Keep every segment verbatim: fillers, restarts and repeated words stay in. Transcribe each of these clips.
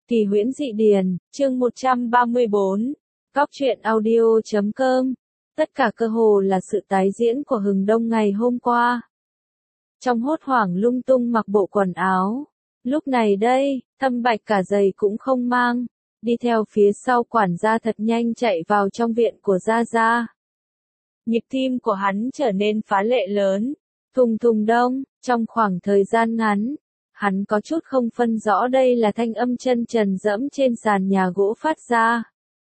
Kỳ huyễn dị điển, chương một trăm ba mươi bốn, Cóc truyện audio chấm com. Tất cả cơ hồ là sự tái diễn của Hừng Đông ngày hôm qua. Trong hốt hoảng lung tung mặc bộ quần áo. Lúc này đây, Thâm Bạch cả giày cũng không mang, đi theo phía sau quản gia thật nhanh chạy vào trong viện của Gia Gia. Nhịp tim của hắn trở nên phá lệ lớn, thùng thùng đông, trong khoảng thời gian ngắn. Hắn có chút không phân rõ đây là thanh âm chân trần dẫm trên sàn nhà gỗ phát ra,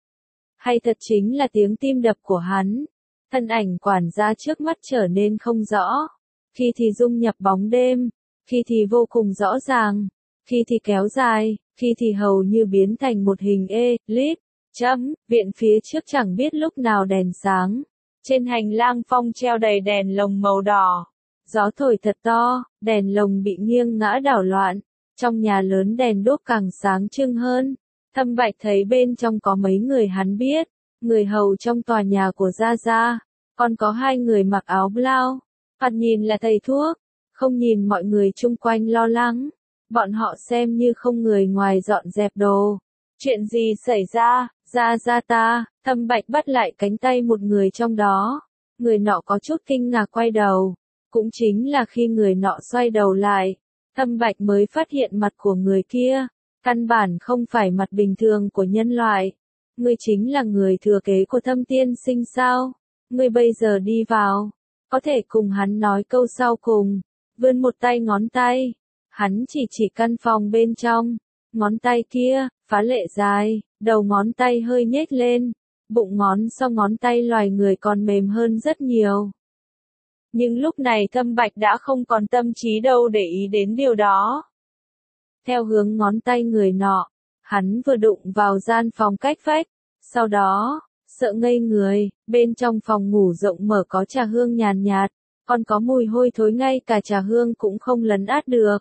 hay thật chính là tiếng tim đập của hắn. Thân ảnh quản gia trước mắt trở nên không rõ, khi thì dung nhập bóng đêm, khi thì vô cùng rõ ràng, khi thì kéo dài, khi thì hầu như biến thành một hình elip. Chấm, viện phía trước chẳng biết lúc nào đèn sáng, trên hành lang phong treo đầy đèn lồng màu đỏ. Gió thổi thật to, đèn lồng bị nghiêng ngã đảo loạn, trong nhà lớn đèn đốt càng sáng trưng hơn. Thâm Bạch thấy bên trong có mấy người hắn biết, người hầu trong tòa nhà của Gia Gia, còn có hai người mặc áo blau, thoạt nhìn là thầy thuốc, không nhìn mọi người chung quanh lo lắng, bọn họ xem như không người ngoài dọn dẹp đồ. Chuyện gì xảy ra, Gia Gia ta? Thâm Bạch bắt lại cánh tay một người trong đó, người nọ có chút kinh ngạc quay đầu. Cũng chính là khi người nọ xoay đầu lại, Thâm Bạch mới phát hiện mặt của người kia, căn bản không phải mặt bình thường của nhân loại. Ngươi chính là người thừa kế của Thâm tiên sinh sao? Ngươi bây giờ đi vào, có thể cùng hắn nói câu sau cùng, vươn một tay ngón tay. Hắn chỉ chỉ căn phòng bên trong, ngón tay kia, phá lệ dài, đầu ngón tay hơi nhếch lên, bụng ngón so ngón tay loài người còn mềm hơn rất nhiều. Nhưng lúc này Thâm Bạch đã không còn tâm trí đâu để ý đến điều đó. Theo hướng ngón tay người nọ, hắn vừa đụng vào gian phòng cách vách, sau đó, sợ ngây người, bên trong phòng ngủ rộng mở có trà hương nhàn nhạt, còn có mùi hôi thối ngay cả trà hương cũng không lấn át được.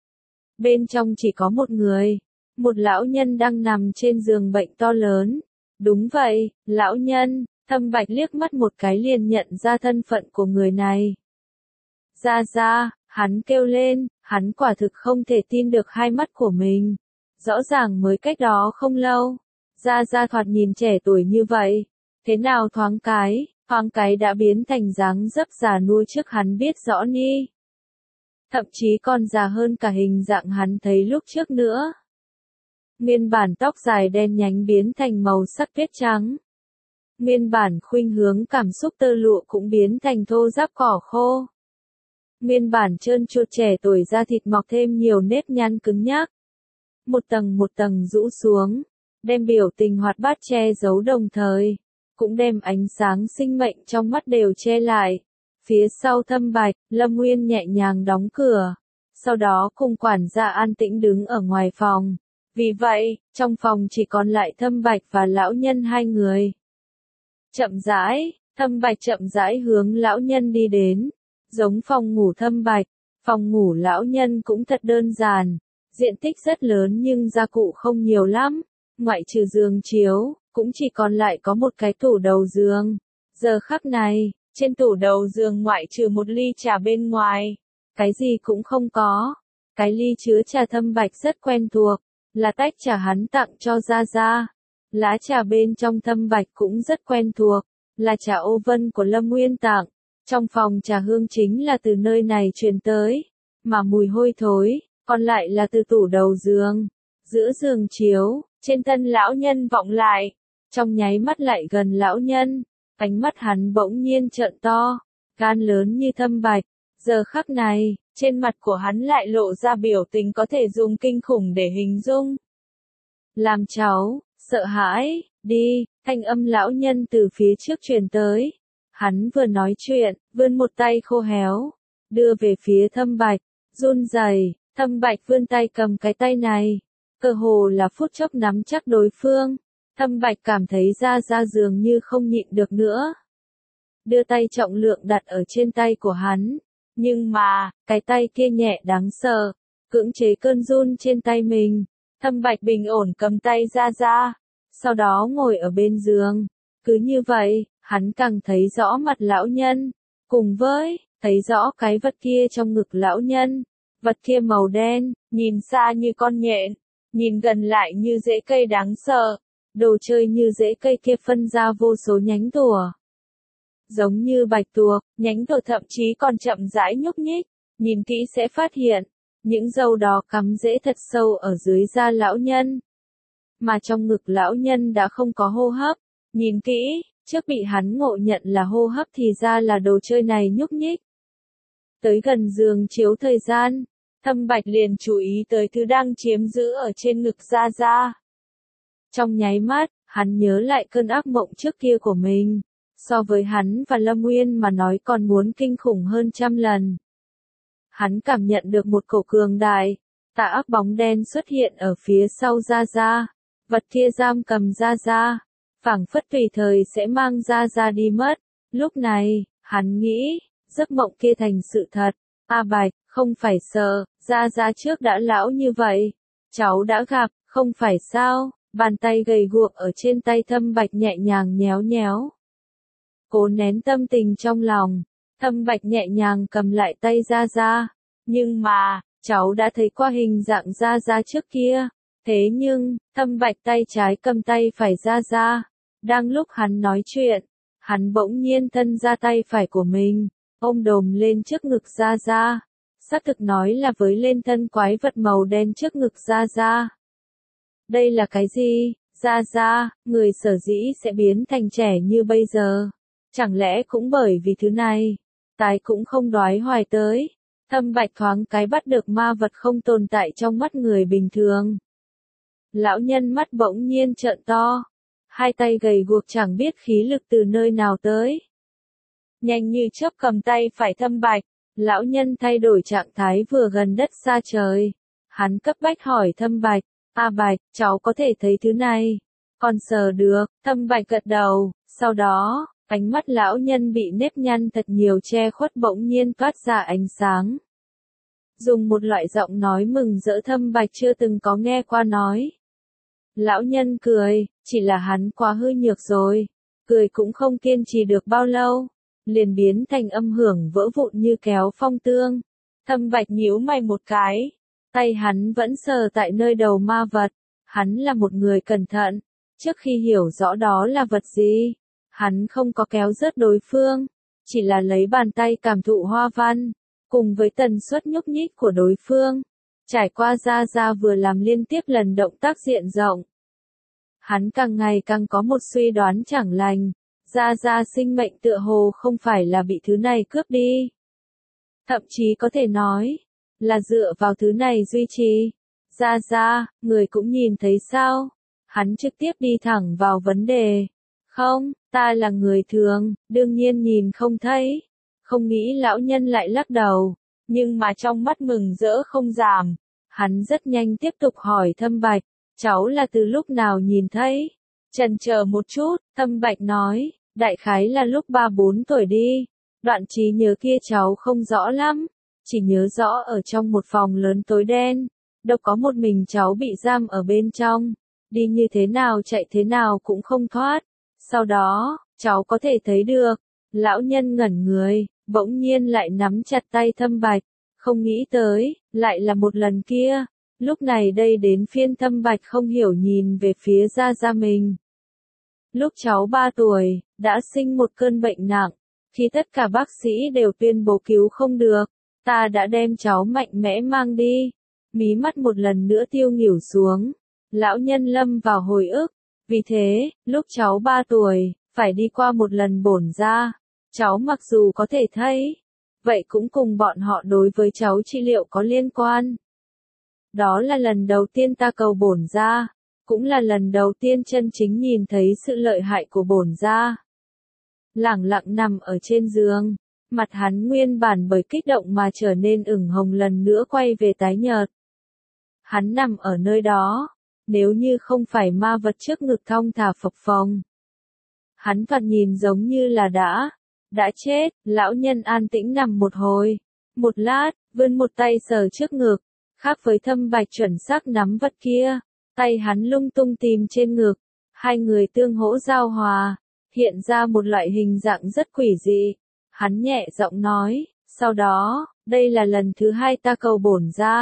Bên trong chỉ có một người, một lão nhân đang nằm trên giường bệnh to lớn. Đúng vậy, lão nhân. Thâm Bạch liếc mắt một cái liền nhận ra thân phận của người này. Gia Gia, hắn kêu lên, hắn quả thực không thể tin được hai mắt của mình. Rõ ràng mới cách đó không lâu, Gia Gia thoạt nhìn trẻ tuổi như vậy, thế nào thoáng cái, thoáng cái đã biến thành dáng dấp già nua trước hắn biết rõ ni. Thậm chí còn già hơn cả hình dạng hắn thấy lúc trước nữa. Nguyên bản tóc dài đen nhánh biến thành màu sắc tuyết trắng. Nguyên bản khuynh hướng cảm xúc tơ lụa cũng biến thành thô ráp cỏ khô. Nguyên bản trơn trượt trẻ tuổi da thịt mọc thêm nhiều nếp nhăn cứng nhắc. Một tầng một tầng rũ xuống, đem biểu tình hoạt bát che giấu đồng thời, cũng đem ánh sáng sinh mệnh trong mắt đều che lại. Phía sau Thâm Bạch, Lâm Nguyên nhẹ nhàng đóng cửa, sau đó cùng quản gia an tĩnh đứng ở ngoài phòng. Vì vậy, trong phòng chỉ còn lại Thâm Bạch và lão nhân hai người. Chậm rãi, Thâm Bạch chậm rãi hướng lão nhân đi đến, giống phòng ngủ Thâm Bạch, phòng ngủ lão nhân cũng thật đơn giản, diện tích rất lớn nhưng gia cụ không nhiều lắm, ngoại trừ giường chiếu, cũng chỉ còn lại có một cái tủ đầu giường. Giờ khắc này, trên tủ đầu giường ngoại trừ một ly trà bên ngoài, cái gì cũng không có. Cái ly chứa trà Thâm Bạch rất quen thuộc, là tách trà hắn tặng cho Gia Gia. Lá trà bên trong Thâm Bạch cũng rất quen thuộc, là trà ô vân của Lâm Nguyên tặng. Trong phòng trà hương chính là từ nơi này truyền tới, mà mùi hôi thối, còn lại là từ tủ đầu giường. Giữa giường chiếu, trên thân lão nhân vọng lại, trong nháy mắt lại gần lão nhân, ánh mắt hắn bỗng nhiên trợn to, gan lớn như Thâm Bạch. Giờ khắc này, trên mặt của hắn lại lộ ra biểu tình có thể dùng kinh khủng để hình dung. Làm cháu, sợ hãi, đi, thanh âm lão nhân từ phía trước truyền tới. Hắn vừa nói chuyện, vươn một tay khô héo, đưa về phía Thâm Bạch, run rẩy. Thâm Bạch vươn tay cầm cái tay này, cơ hồ là phút chốc nắm chắc đối phương. Thâm Bạch cảm thấy Gia Gia dường như không nhịn được nữa, đưa tay trọng lượng đặt ở trên tay của hắn, nhưng mà, cái tay kia nhẹ đáng sợ, cưỡng chế cơn run trên tay mình. Thâm Bạch bình ổn cầm tay Gia Gia, sau đó ngồi ở bên giường. Cứ như vậy, hắn càng thấy rõ mặt lão nhân, cùng với, thấy rõ cái vật kia trong ngực lão nhân. Vật kia màu đen, nhìn xa như con nhện, nhìn gần lại như rễ cây đáng sợ, đồ chơi như rễ cây kia phân ra vô số nhánh tùa. Giống như bạch tuộc, nhánh tùa thậm chí còn chậm rãi nhúc nhích, nhìn kỹ sẽ phát hiện, những dâu đó cắm rễ thật sâu ở dưới da lão nhân. Mà trong ngực lão nhân đã không có hô hấp, nhìn kỹ, trước bị hắn ngộ nhận là hô hấp thì ra là đồ chơi này nhúc nhích. Tới gần giường chiếu thời gian, Thâm Bạch liền chú ý tới thứ đang chiếm giữ ở trên ngực Gia Gia. Trong nháy mắt, hắn nhớ lại cơn ác mộng trước kia của mình, so với hắn và Lâm Nguyên mà nói còn muốn kinh khủng hơn trăm lần. Hắn cảm nhận được một cổ cường đại, tà ác bóng đen xuất hiện ở phía sau Gia Gia, vật kia giam cầm Gia Gia, phảng phất tùy thời sẽ mang Gia Gia đi mất. Lúc này, hắn nghĩ, giấc mộng kia thành sự thật. A Bạch, không phải sợ, Gia Gia trước đã lão như vậy, cháu đã gặp, không phải sao? Bàn tay gầy guộc ở trên tay Thâm Bạch nhẹ nhàng nhéo nhéo. Cố nén tâm tình trong lòng, Thâm Bạch nhẹ nhàng cầm lại tay Gia Gia. Nhưng mà, cháu đã thấy qua hình dạng Gia Gia trước kia. Thế nhưng, Thâm Bạch tay trái cầm tay phải Gia Gia. Đang lúc hắn nói chuyện, hắn bỗng nhiên thân ra tay phải của mình, ôm đồm lên trước ngực Gia Gia. Xác thực nói là với lên thân quái vật màu đen trước ngực Gia Gia. Đây là cái gì? Gia Gia, người sở dĩ sẽ biến thành trẻ như bây giờ. Chẳng lẽ cũng bởi vì thứ này? Tái cũng không đoái hoài tới. Thâm Bạch thoáng cái bắt được ma vật không tồn tại trong mắt người bình thường. Lão nhân mắt bỗng nhiên trợn to. Hai tay gầy guộc chẳng biết khí lực từ nơi nào tới. Nhanh như chớp cầm tay phải Thâm Bạch. Lão nhân thay đổi trạng thái vừa gần đất xa trời. Hắn cấp bách hỏi Thâm Bạch. A Bạch, cháu có thể thấy thứ này. Còn sờ được, Thâm Bạch gật đầu. Sau đó, ánh mắt lão nhân bị nếp nhăn thật nhiều che khuất bỗng nhiên toát ra ánh sáng. Dùng một loại giọng nói mừng rỡ Thâm Bạch chưa từng có nghe qua nói. Lão nhân cười, chỉ là hắn quá hư nhược rồi. Cười cũng không kiên trì được bao lâu. Liền biến thành âm hưởng vỡ vụn như kéo phong tương. Thâm Bạch nhíu mày một cái. Tay hắn vẫn sờ tại nơi đầu ma vật. Hắn là một người cẩn thận. Trước khi hiểu rõ đó là vật gì, hắn không có kéo rớt đối phương. Chỉ là lấy bàn tay cảm thụ hoa văn. Cùng với tần suất nhúc nhích của đối phương. Trải qua Gia Gia vừa làm liên tiếp lần động tác diện rộng. Hắn càng ngày càng có một suy đoán chẳng lành. Gia Gia sinh mệnh tựa hồ không phải là bị thứ này cướp đi. Thậm chí có thể nói, là dựa vào thứ này duy trì. Gia Gia, người cũng nhìn thấy sao? Hắn trực tiếp đi thẳng vào vấn đề. Không, ta là người thường, đương nhiên nhìn không thấy. Không nghĩ lão nhân lại lắc đầu, nhưng mà trong mắt mừng rỡ không giảm. Hắn rất nhanh tiếp tục hỏi Thâm Bạch, cháu là từ lúc nào nhìn thấy? Chần chờ một chút, Thâm Bạch nói, đại khái là lúc ba bốn tuổi đi. Đoạn trí nhớ kia cháu không rõ lắm, chỉ nhớ rõ ở trong một phòng lớn tối đen, đâu có một mình cháu bị giam ở bên trong, đi như thế nào chạy thế nào cũng không thoát. Sau đó, cháu có thể thấy được, lão nhân ngẩn người, bỗng nhiên lại nắm chặt tay Thâm Bạch, không nghĩ tới, lại là một lần kia. Lúc này đây đến phiên Thâm Bạch không hiểu nhìn về phía Gia Gia mình. Lúc cháu ba tuổi, đã sinh một cơn bệnh nặng, khi tất cả bác sĩ đều tuyên bố cứu không được, ta đã đem cháu mạnh mẽ mang đi. Mí mắt một lần nữa tiêu nghỉu xuống, lão nhân lâm vào hồi ức, vì thế, lúc cháu ba tuổi, phải đi qua một lần bổn ra, cháu mặc dù có thể thấy, vậy cũng cùng bọn họ đối với cháu trị liệu có liên quan. Đó là lần đầu tiên ta cầu bổn ra, cũng là lần đầu tiên chân chính nhìn thấy sự lợi hại của bổn ra. Lẳng lặng nằm ở trên giường, mặt hắn nguyên bản bởi kích động mà trở nên ửng hồng lần nữa quay về tái nhợt. Hắn nằm ở nơi đó, nếu như không phải ma vật trước ngực thong thả phập phồng. Hắn thoạt nhìn giống như là đã, đã chết. Lão nhân an tĩnh nằm một hồi, một lát, vươn một tay sờ trước ngực, khác với Thâm Bạch chuẩn xác nắm vật kia, tay hắn lung tung tìm trên ngực, hai người tương hỗ giao hòa, hiện ra một loại hình dạng rất quỷ dị. Hắn nhẹ giọng nói, sau đó, đây là lần thứ hai ta cầu bổn ra,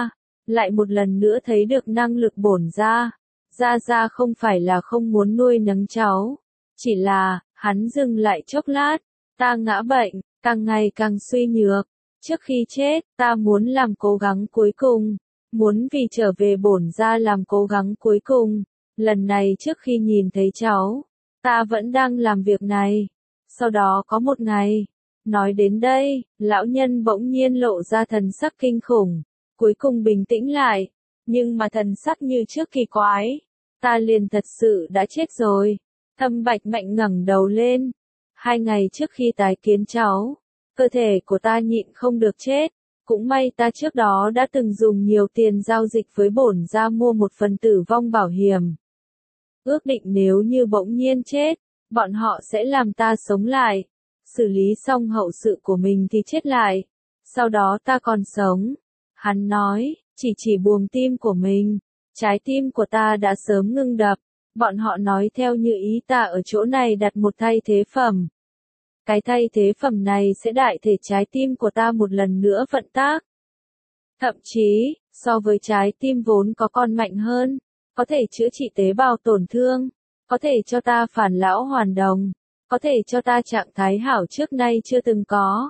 lại một lần nữa thấy được năng lực bổn gia. Gia Gia không phải là không muốn nuôi nấng cháu, chỉ là, hắn dừng lại chốc lát, ta ngã bệnh, càng ngày càng suy nhược. Trước khi chết, ta muốn làm cố gắng cuối cùng, muốn vì trở về bổn gia làm cố gắng cuối cùng. Lần này trước khi nhìn thấy cháu, ta vẫn đang làm việc này. Sau đó có một ngày, nói đến đây, lão nhân bỗng nhiên lộ ra thần sắc kinh khủng, cuối cùng bình tĩnh lại, nhưng mà thần sắc như trước kỳ quái. Ta liền thật sự đã chết rồi. Thâm Bạch mạnh ngẩng đầu lên. Hai ngày trước khi tái kiến cháu, cơ thể của ta nhịn không được chết. Cũng may ta trước đó đã từng dùng nhiều tiền giao dịch với bổn gia mua một phần tử vong bảo hiểm. Ước định nếu như bỗng nhiên chết, bọn họ sẽ làm ta sống lại. Xử lý xong hậu sự của mình thì chết lại. Sau đó ta còn sống. Hắn nói, chỉ chỉ buồng tim của mình. Trái tim của ta đã sớm ngưng đập. Bọn họ nói theo như ý ta ở chỗ này đặt một thay thế phẩm. Cái thay thế phẩm này sẽ đại thể trái tim của ta một lần nữa vận tác. Thậm chí, so với trái tim vốn có còn mạnh hơn, có thể chữa trị tế bào tổn thương, có thể cho ta phản lão hoàn đồng, có thể cho ta trạng thái hảo trước nay chưa từng có.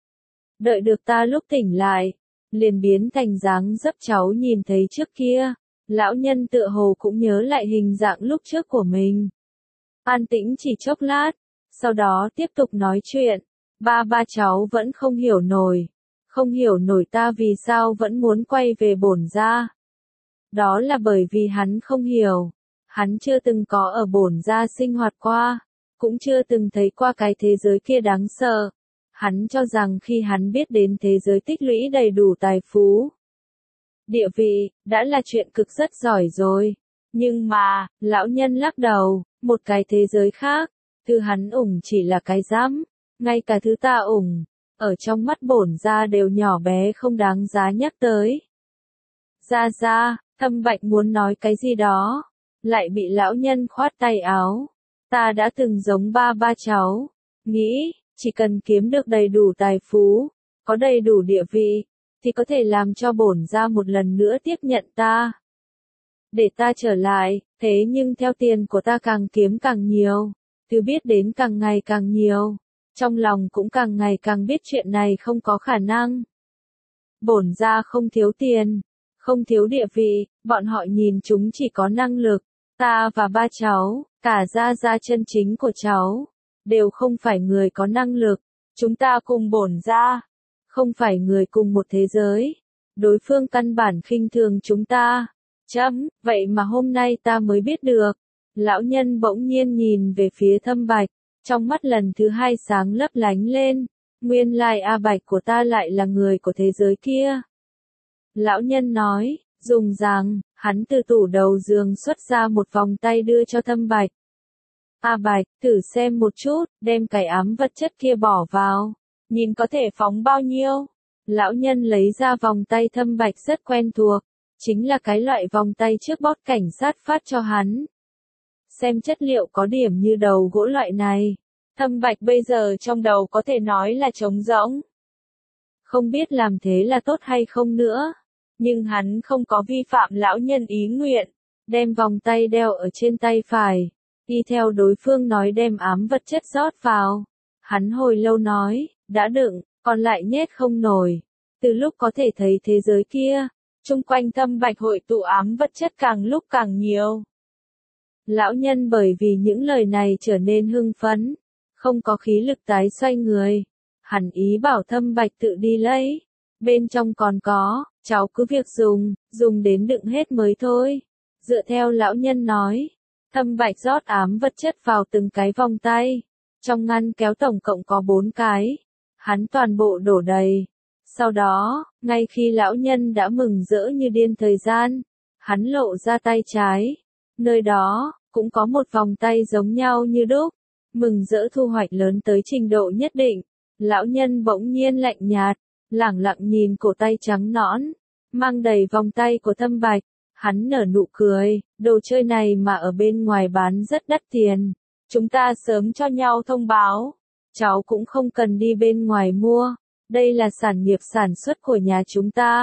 Đợi được ta lúc tỉnh lại, liền biến thành dáng dấp cháu nhìn thấy trước kia. Lão nhân tựa hồ cũng nhớ lại hình dạng lúc trước của mình. An tĩnh chỉ chốc lát, sau đó tiếp tục nói chuyện. Ba ba cháu vẫn không hiểu nổi. Không hiểu nổi ta vì sao vẫn muốn quay về bổn gia. Đó là bởi vì hắn không hiểu. Hắn chưa từng có ở bổn gia sinh hoạt qua. Cũng chưa từng thấy qua cái thế giới kia đáng sợ. Hắn cho rằng khi hắn biết đến thế giới tích lũy đầy đủ tài phú, địa vị, đã là chuyện cực rất giỏi rồi. Nhưng mà, lão nhân lắc đầu, một cái thế giới khác, thứ hắn ủng chỉ là cái rắm, ngay cả thứ ta ủng, ở trong mắt bổn gia đều nhỏ bé không đáng giá nhắc tới. Gia Gia, Thâm Bạch muốn nói cái gì đó, lại bị lão nhân khoát tay áo. Ta đã từng giống ba ba cháu, nghĩ, chỉ cần kiếm được đầy đủ tài phú, có đầy đủ địa vị, thì có thể làm cho bổn gia một lần nữa tiếp nhận ta. Để ta trở lại, thế nhưng theo tiền của ta càng kiếm càng nhiều, thứ biết đến càng ngày càng nhiều, trong lòng cũng càng ngày càng biết chuyện này không có khả năng. Bổn gia không thiếu tiền, không thiếu địa vị, bọn họ nhìn chúng chỉ có năng lực. Ta và ba cháu, cả gia gia chân chính của cháu, đều không phải người có năng lực. Chúng ta cùng bổn gia, không phải người cùng một thế giới. Đối phương căn bản khinh thường chúng ta. Chấm, vậy mà hôm nay ta mới biết được. Lão nhân bỗng nhiên nhìn về phía Thâm Bạch, trong mắt lần thứ hai sáng lấp lánh lên. Nguyên lai A Bạch của ta lại là người của thế giới kia. Lão nhân nói, dùng rằng, hắn từ tủ đầu giường xuất ra một vòng tay đưa cho Thâm Bạch. A Bạch, thử xem một chút, đem cái ám vật chất kia bỏ vào. Nhìn có thể phóng bao nhiêu? Lão nhân lấy ra vòng tay Thâm Bạch rất quen thuộc. Chính là cái loại vòng tay trước bót cảnh sát phát cho hắn. Xem chất liệu có điểm như đầu gỗ loại này. Thâm Bạch bây giờ trong đầu có thể nói là trống rỗng. Không biết làm thế là tốt hay không nữa. Nhưng hắn không có vi phạm lão nhân ý nguyện. Đem vòng tay đeo ở trên tay phải. Y theo đối phương nói đem ám vật chất rót vào. Hắn hồi lâu nói, đã đựng, còn lại nhét không nổi. Từ lúc có thể thấy thế giới kia, chung quanh Thâm Bạch hội tụ ám vật chất càng lúc càng nhiều. Lão nhân bởi vì những lời này trở nên hưng phấn, không có khí lực tái xoay người. Hắn ý bảo Thâm Bạch tự đi lấy. Bên trong còn có, cháu cứ việc dùng, dùng đến đựng hết mới thôi. Dựa theo lão nhân nói, Thâm Bạch rót ám vật chất vào từng cái vòng tay. Trong ngăn kéo tổng cộng có bốn cái. Hắn toàn bộ đổ đầy. Sau đó, ngay khi lão nhân đã mừng rỡ như điên thời gian, hắn lộ ra tay trái. Nơi đó, cũng có một vòng tay giống nhau như đúc. Mừng rỡ thu hoạch lớn tới trình độ nhất định. Lão nhân bỗng nhiên lạnh nhạt, lẳng lặng nhìn cổ tay trắng nõn, mang đầy vòng tay của Thâm Bạch. Hắn nở nụ cười, đồ chơi này mà ở bên ngoài bán rất đắt tiền. Chúng ta sớm cho nhau thông báo. Cháu cũng không cần đi bên ngoài mua. Đây là sản nghiệp sản xuất của nhà chúng ta.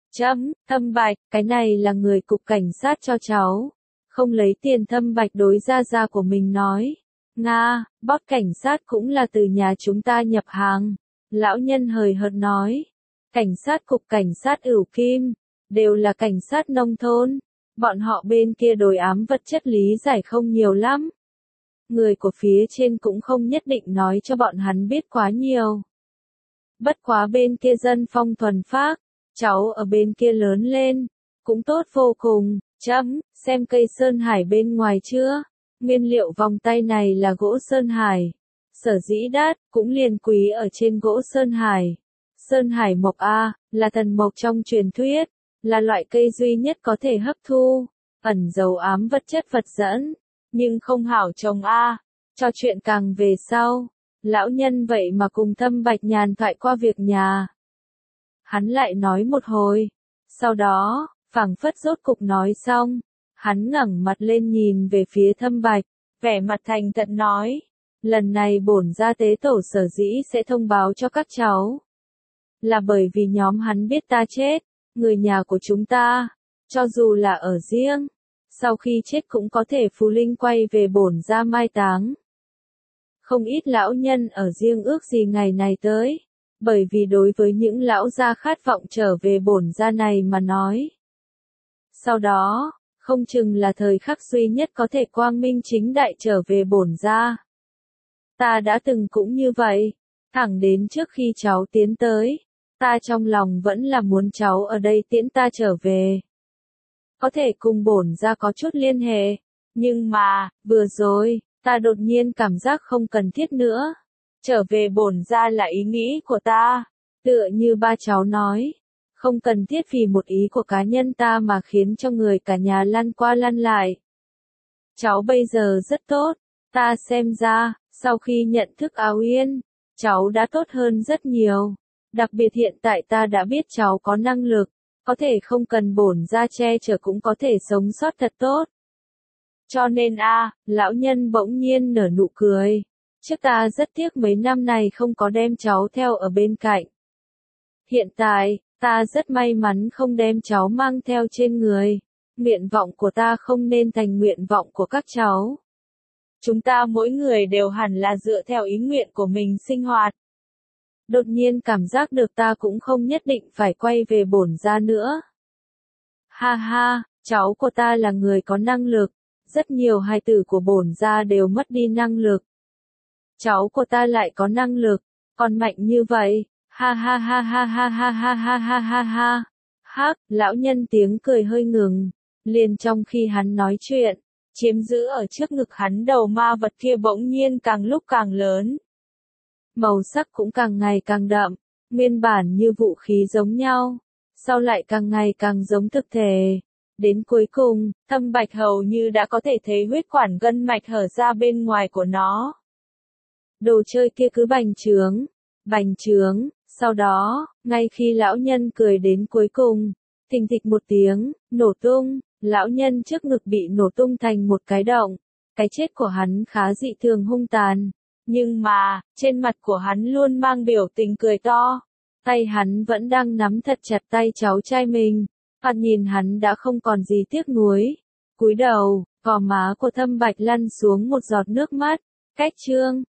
Chấm, Thâm Bạch, cái này là người cục cảnh sát cho cháu. Không lấy tiền. Thâm Bạch đối gia gia của mình nói. Nga, boss cảnh sát cũng là từ nhà chúng ta nhập hàng. Lão nhân hời hợt nói. Cảnh sát cục cảnh sát Ửu Kim, đều là cảnh sát nông thôn. Bọn họ bên kia đối ám vật chất lý giải không nhiều lắm. Người của phía trên cũng không nhất định nói cho bọn hắn biết quá nhiều. Bất quá bên kia dân phong thuần phác, cháu ở bên kia lớn lên, cũng tốt vô cùng. Chấm, xem cây sơn hải bên ngoài chưa? Nguyên liệu vòng tay này là gỗ sơn hải. Sở dĩ đắt, cũng liền quý ở trên gỗ sơn hải. Sơn hải mộc A, là thần mộc trong truyền thuyết, là loại cây duy nhất có thể hấp thu, ẩn giấu ám vật chất vật dẫn, nhưng không hảo trồng A. Cho chuyện càng về sau, lão nhân vậy mà cùng Thâm Bạch nhàn thoại qua việc nhà. Hắn lại nói một hồi, sau đó, phảng phất rốt cục nói xong, hắn ngẩng mặt lên nhìn về phía Thâm Bạch, vẻ mặt thành thật nói, lần này bổn gia tế tổ sở dĩ sẽ thông báo cho các cháu. Là bởi vì nhóm hắn biết ta chết, người nhà của chúng ta, cho dù là ở riêng, sau khi chết cũng có thể phù linh quay về bổn gia mai táng. Không ít lão nhân ở riêng ước gì ngày này tới, bởi vì đối với những lão gia khát vọng trở về bổn gia này mà nói. Sau đó, không chừng là thời khắc duy nhất có thể quang minh chính đại trở về bổn gia. Ta đã từng cũng như vậy, thẳng đến trước khi cháu tiến tới, ta trong lòng vẫn là muốn cháu ở đây tiễn ta trở về. Có thể cùng bổn gia có chút liên hệ, nhưng mà, vừa rồi, ta đột nhiên cảm giác không cần thiết nữa. Trở về bổn gia là ý nghĩ của ta, tựa như ba cháu nói, không cần thiết vì một ý của cá nhân ta mà khiến cho người cả nhà lăn qua lăn lại. Cháu bây giờ rất tốt, ta xem ra, sau khi nhận thức Áo Yên, cháu đã tốt hơn rất nhiều. Đặc biệt hiện tại ta đã biết cháu có năng lực, có thể không cần bổn gia che chở cũng có thể sống sót thật tốt. Cho nên a, lão nhân bỗng nhiên nở nụ cười. Trước ta rất tiếc mấy năm này không có đem cháu theo ở bên cạnh. Hiện tại, ta rất may mắn không đem cháu mang theo trên người. Nguyện vọng của ta không nên thành nguyện vọng của các cháu. Chúng ta mỗi người đều hẳn là dựa theo ý nguyện của mình sinh hoạt. Đột nhiên cảm giác được ta cũng không nhất định phải quay về bổn gia nữa. Ha ha, cháu của ta là người có năng lực, rất nhiều hài tử của bổn gia đều mất đi năng lực. Cháu của ta lại có năng lực, còn mạnh như vậy, ha ha ha ha ha ha ha ha ha ha ha. Hắc, lão nhân tiếng cười hơi ngừng, liền trong khi hắn nói chuyện, chiếm giữ ở trước ngực hắn đầu ma vật kia bỗng nhiên càng lúc càng lớn. Màu sắc cũng càng ngày càng đậm, nguyên bản như vũ khí giống nhau, sau lại càng ngày càng giống thực thể. Đến cuối cùng, Thâm Bạch hầu như đã có thể thấy huyết quản gân mạch hở ra bên ngoài của nó. Đồ chơi kia cứ bành trướng, bành trướng, sau đó, ngay khi lão nhân cười đến cuối cùng, thình thịch một tiếng, nổ tung, lão nhân trước ngực bị nổ tung thành một cái động. Cái chết của hắn khá dị thường hung tàn. Nhưng mà, trên mặt của hắn luôn mang biểu tình cười to. Tay hắn vẫn đang nắm thật chặt tay cháu trai mình. Thoạt nhìn hắn đã không còn gì tiếc nuối. Cúi đầu, gò má của Thâm Bạch lăn xuống một giọt nước mắt. Cách chương